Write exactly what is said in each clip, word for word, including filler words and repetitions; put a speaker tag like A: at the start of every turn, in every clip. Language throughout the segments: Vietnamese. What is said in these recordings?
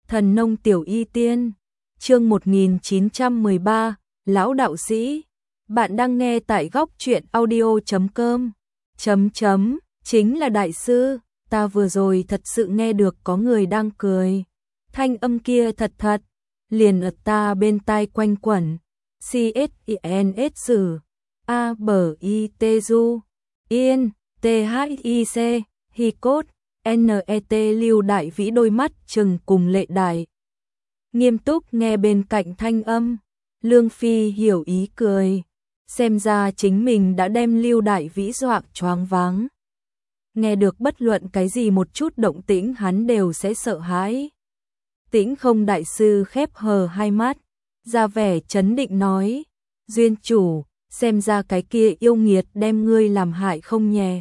A: Thần nông tiểu y tiên, chương một nghìn chín trăm mười ba, Lão đạo sĩ. Bạn đang nghe tại góc truyện audio chấm com. Chấm chấm, chính là đại sư, ta vừa rồi thật sự nghe được có người đang cười. Thanh âm kia thật thật, liền ở ta bên tai quanh quẩn. C S I N S sử, A B I T du, Yên, T H I C, Hi cốt. N E T Lưu Đại Vĩ đôi mắt trừng cùng lệ đại. Nghiêm túc nghe bên cạnh thanh âm, Lương Phi hiểu ý cười, xem ra chính mình đã đem Lưu Đại Vĩ dọa choáng váng. Nghe được bất luận cái gì một chút động tĩnh hắn đều sẽ sợ hãi. Tĩnh Không đại sư khép hờ hai mắt, ra vẻ chấn định nói, duyên chủ, xem ra cái kia yêu nghiệt đem ngươi làm hại không nhẹ.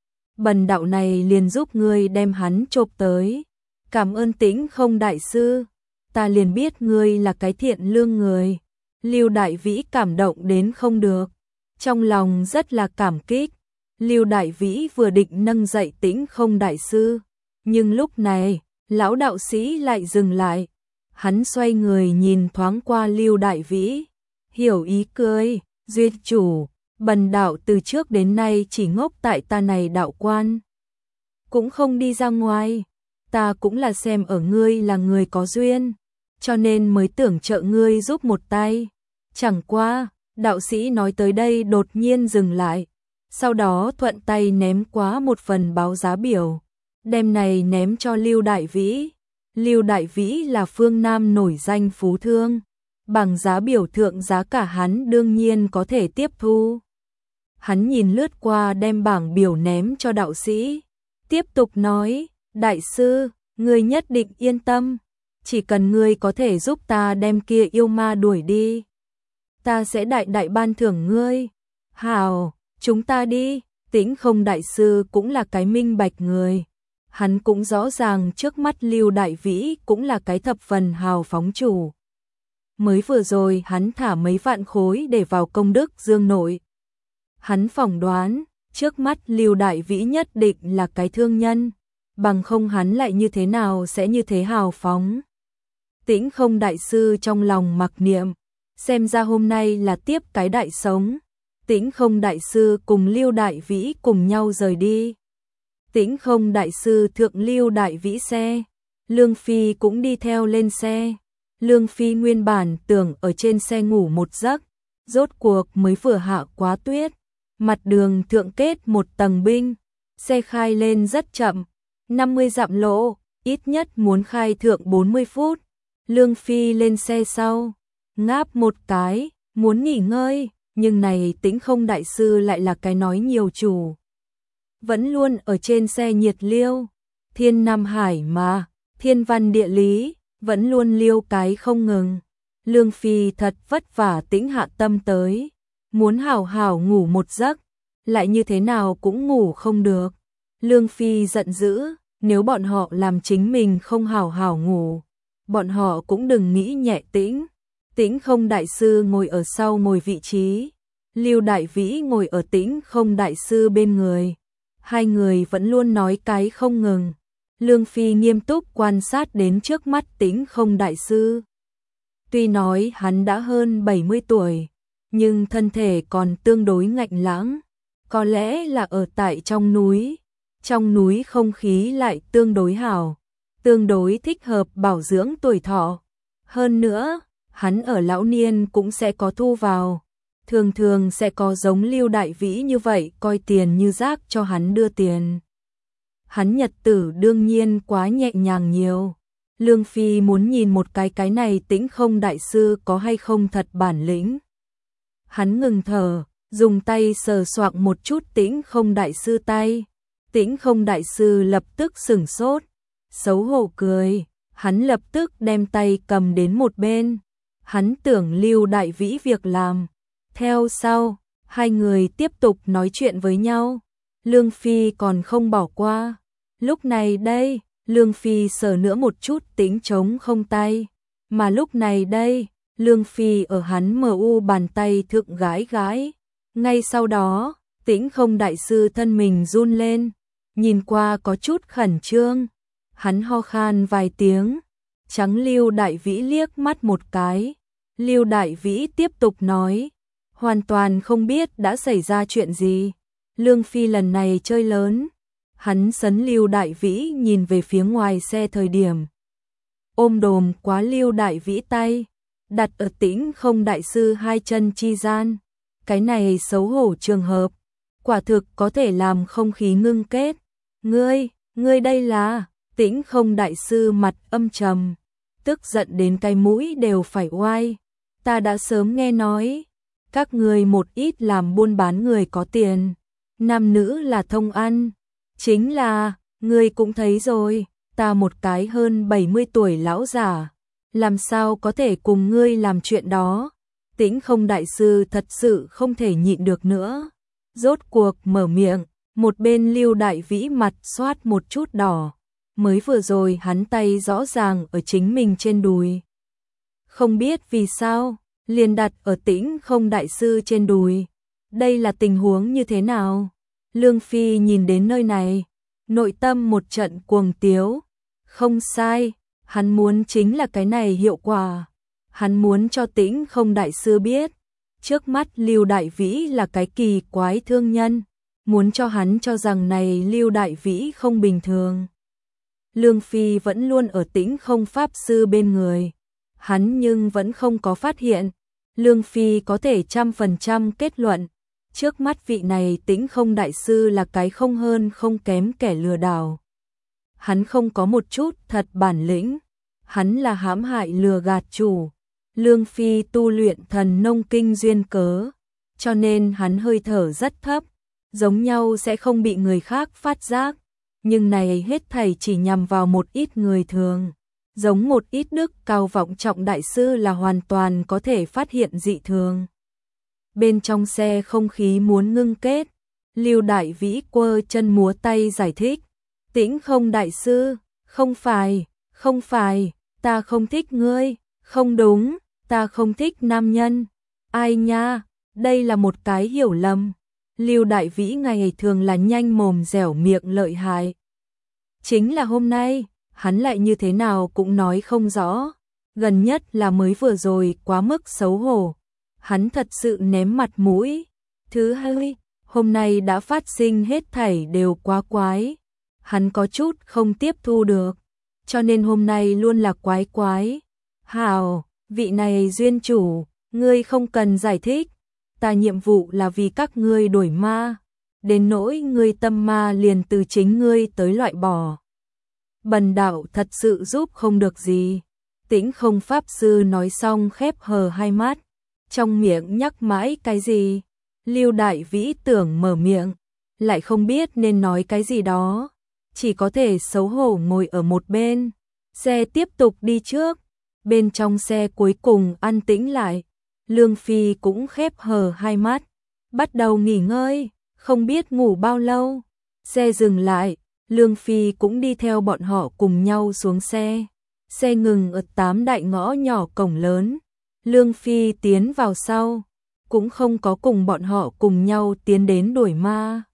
A: Bần đạo này liền giúp ngươi đem hắn chộp tới. Cảm ơn Tĩnh Không đại sư, ta liền biết ngươi là cái thiện lương người. Lưu Đại Vĩ cảm động đến không được, trong lòng rất là cảm kích. Lưu Đại Vĩ vừa định nâng dậy Tĩnh Không đại sư, nhưng lúc này, lão đạo sĩ lại dừng lại. Hắn xoay người nhìn thoáng qua Lưu Đại Vĩ, hiểu ý cười, duyên chủ, bần đạo từ trước đến nay chỉ ngốc tại ta này đạo quan, cũng không đi ra ngoài, ta cũng là xem ở ngươi là người có duyên, cho nên mới tưởng trợ ngươi giúp một tay. Chẳng qua, đạo sĩ nói tới đây đột nhiên dừng lại, sau đó thuận tay ném quá một phần báo giá biểu, đem này ném cho Lưu Đại Vĩ. Lưu Đại Vĩ là phương Nam nổi danh phú thương, bằng giá biểu thượng giá cả hắn đương nhiên có thể tiếp thu. Hắn nhìn lướt qua đem bảng biểu ném cho đạo sĩ, tiếp tục nói, đại sư, ngươi nhất định yên tâm, chỉ cần ngươi có thể giúp ta đem kia yêu ma đuổi đi, ta sẽ đại đại ban thưởng ngươi. Hào, chúng ta đi. Tĩnh Không đại sư cũng là cái minh bạch người, hắn cũng rõ ràng trước mắt Lưu Đại Vĩ cũng là cái thập phần hào phóng chủ. Mới vừa rồi hắn thả mấy vạn khối để vào công đức dương nội. Hắn phỏng đoán, trước mắt Lưu Đại Vĩ nhất định là cái thương nhân, bằng không hắn lại như thế nào sẽ như thế hào phóng. Tĩnh Không đại sư trong lòng mặc niệm, xem ra hôm nay là tiếp cái đại sống. Tĩnh Không đại sư cùng Lưu Đại Vĩ cùng nhau rời đi. Tĩnh Không đại sư thượng Lưu Đại Vĩ xe, Lương Phi cũng đi theo lên xe. Lương Phi nguyên bản tưởng ở trên xe ngủ một giấc, rốt cuộc mới vừa hạ quá tuyết, mặt đường thượng kết một tầng binh, xe khai lên rất chậm, năm mươi dặm lộ, ít nhất muốn khai thượng bốn mươi phút. Lương Phi lên xe sau, ngáp một cái, muốn nghỉ ngơi, nhưng này Tĩnh Không đại sư lại là cái nói nhiều chủ. Vẫn luôn ở trên xe nhiệt liêu, thiên Nam Hải mà, thiên văn địa lý, vẫn luôn liêu cái không ngừng. Lương Phi thật vất vả tĩnh hạ tâm tới, muốn hảo hảo ngủ một giấc, lại như thế nào cũng ngủ không được. Lương Phi giận dữ, nếu bọn họ làm chính mình không hảo hảo ngủ, bọn họ cũng đừng nghĩ nhẹ tĩnh. Tĩnh Không đại sư ngồi ở sau ngồi vị trí, Lưu Đại Vĩ ngồi ở Tĩnh Không đại sư bên người. Hai người vẫn luôn nói cái không ngừng. Lương Phi nghiêm túc quan sát đến trước mắt Tĩnh Không đại sư. Tuy nói hắn đã hơn bảy mươi tuổi, nhưng thân thể còn tương đối ngạnh lãng, có lẽ là ở tại trong núi. Trong núi không khí lại tương đối hảo, tương đối thích hợp bảo dưỡng tuổi thọ. Hơn nữa, hắn ở lão niên cũng sẽ có thu vào, thường thường sẽ có giống Lưu Đại Vĩ như vậy coi tiền như rác cho hắn đưa tiền. Hắn nhật tử đương nhiên quá nhẹ nhàng nhiều. Lương Phi muốn nhìn một cái cái này Tĩnh Không đại sư có hay không thật bản lĩnh. Hắn ngừng thở, dùng tay sờ soạng một chút Tĩnh Không đại sư tay. Tĩnh Không đại sư lập tức sửng sốt, xấu hổ cười, hắn lập tức đem tay cầm đến một bên. Hắn tưởng Lưu Đại Vĩ việc làm. Theo sau, hai người tiếp tục nói chuyện với nhau. Lương Phi còn không bỏ qua. Lúc này đây, Lương Phi sờ nữa một chút Tĩnh trống không tay. Mà lúc này đây, Lương Phi ở hắn mờ u bàn tay thượng gái gái. Ngay sau đó, Tĩnh Không đại sư thân mình run lên, nhìn qua có chút khẩn trương. Hắn ho khan vài tiếng, trắng Lưu Đại Vĩ liếc mắt một cái. Lưu Đại Vĩ tiếp tục nói, hoàn toàn không biết đã xảy ra chuyện gì. Lương Phi lần này chơi lớn. Hắn sấn Lưu Đại Vĩ nhìn về phía ngoài xe thời điểm. Ôm đồm quá Lưu Đại Vĩ tay, đặt ở Tĩnh Không đại sư hai chân chi gian. Cái này xấu hổ trường hợp, quả thực có thể làm không khí ngưng kết. Ngươi, ngươi đây là... Tĩnh Không đại sư mặt âm trầm, tức giận đến cái mũi đều phải oai. Ta đã sớm nghe nói, các ngươi một ít làm buôn bán người có tiền, nam nữ là thông ăn. Chính là, ngươi cũng thấy rồi, ta một cái hơn bảy mươi tuổi lão giả, làm sao có thể cùng ngươi làm chuyện đó. Tĩnh Không đại sư thật sự không thể nhịn được nữa, rốt cuộc mở miệng. Một bên Lưu Đại Vĩ mặt xoát một chút đỏ, mới vừa rồi hắn tay rõ ràng ở chính mình trên đùi. Không biết vì sao, liền đặt ở Tĩnh Không đại sư trên đùi. Đây là tình huống như thế nào? Lương Phi nhìn đến nơi này, nội tâm một trận cuồng tiếu. Không sai, hắn muốn chính là cái này hiệu quả. Hắn muốn cho Tĩnh Không đại sư biết, trước mắt Lưu Đại Vĩ là cái kỳ quái thương nhân, muốn cho hắn cho rằng này Lưu Đại Vĩ không bình thường. Lương Phi vẫn luôn ở Tĩnh Không pháp sư bên người, hắn nhưng vẫn không có phát hiện. Lương Phi có thể trăm phần trăm kết luận, trước mắt vị này Tĩnh Không đại sư là cái không hơn không kém kẻ lừa đảo. Hắn không có một chút thật bản lĩnh, hắn là hãm hại lừa gạt chủ. Lương Phi tu luyện thần nông kinh duyên cớ, cho nên hắn hơi thở rất thấp, giống nhau sẽ không bị người khác phát giác. Nhưng này hết thảy chỉ nhằm vào một ít người thường, giống một ít đức cao vọng trọng đại sư là hoàn toàn có thể phát hiện dị thường. Bên trong xe không khí muốn ngưng kết, Lưu Đại Vĩ quơ chân múa tay giải thích. Tĩnh Không đại sư, không phải, không phải, ta không thích ngươi, không đúng, ta không thích nam nhân. Ai nha, đây là một cái hiểu lầm. Lưu Đại Vĩ ngày thường là nhanh mồm dẻo miệng lợi hại. Chính là hôm nay, hắn lại như thế nào cũng nói không rõ. Gần nhất là mới vừa rồi quá mức xấu hổ. Hắn thật sự ném mặt mũi. Thứ hai, hôm nay đã phát sinh hết thảy đều quá quái. Hắn có chút không tiếp thu được, cho nên hôm nay luôn là quái quái. Hảo, vị này duyên chủ, ngươi không cần giải thích. Ta nhiệm vụ là vì các ngươi đuổi ma, đến nỗi ngươi tâm ma liền từ chính ngươi tới loại bỏ. Bần đạo thật sự giúp không được gì. Tĩnh Không pháp sư nói xong khép hờ hai mắt, trong miệng nhắc mãi cái gì. Lưu Đại Vĩ tưởng mở miệng, lại không biết nên nói cái gì đó, chỉ có thể xấu hổ ngồi ở một bên. Xe tiếp tục đi trước, bên trong xe cuối cùng an tĩnh lại. Lương Phi cũng khép hờ hai mắt, bắt đầu nghỉ ngơi, không biết ngủ bao lâu. Xe dừng lại, Lương Phi cũng đi theo bọn họ cùng nhau xuống xe. Xe ngừng ở tám đại ngõ nhỏ cổng lớn. Lương Phi tiến vào sau, cũng không có cùng bọn họ cùng nhau tiến đến đuổi ma,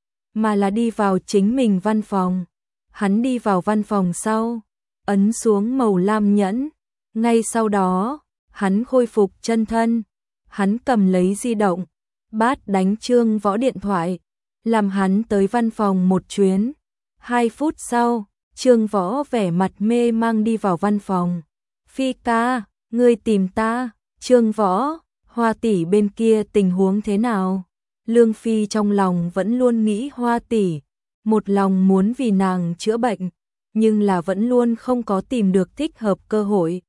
A: mà là đi vào chính mình văn phòng. Hắn đi vào văn phòng sau, ấn xuống màu lam nhẫn, ngay sau đó hắn khôi phục chân thân. Hắn cầm lấy di động, bát đánh Trương Võ điện thoại, làm hắn tới văn phòng một chuyến. Hai phút sau, Trương Võ vẻ mặt mê mang đi vào văn phòng. Phi ca, ngươi tìm ta. Trương Võ, Hoa tỷ bên kia tình huống thế nào? Lương Phi trong lòng vẫn luôn nghĩ Hoa tỷ, một lòng muốn vì nàng chữa bệnh, nhưng là vẫn luôn không có tìm được thích hợp cơ hội.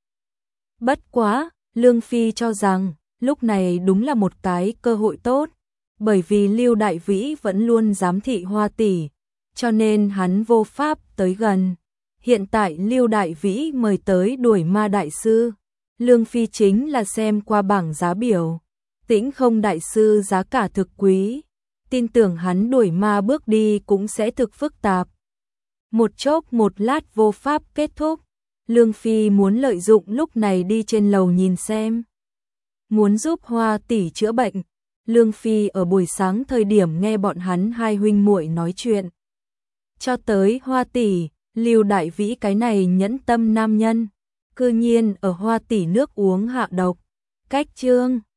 A: Bất quá, Lương Phi cho rằng, lúc này đúng là một cái cơ hội tốt, bởi vì Lưu Đại Vĩ vẫn luôn giám thị Hoa tỷ, cho nên hắn vô pháp tới gần. Hiện tại Lưu Đại Vĩ mời tới đuổi ma đại sư, Lương Phi chính là xem qua bảng giá biểu, Tĩnh Không đại sư giá cả thực quý, tin tưởng hắn đuổi ma bước đi cũng sẽ thực phức tạp. Một chốc một lát vô pháp kết thúc, Lương Phi muốn lợi dụng lúc này đi trên lầu nhìn xem. Muốn giúp Hoa tỷ chữa bệnh, Lương Phi ở buổi sáng thời điểm nghe bọn hắn hai huynh muội nói chuyện. Cho tới Hoa tỷ, Lưu Đại Vĩ cái này nhẫn tâm nam nhân, cư nhiên ở Hoa Tỷ nước uống hạ độc. Cách chương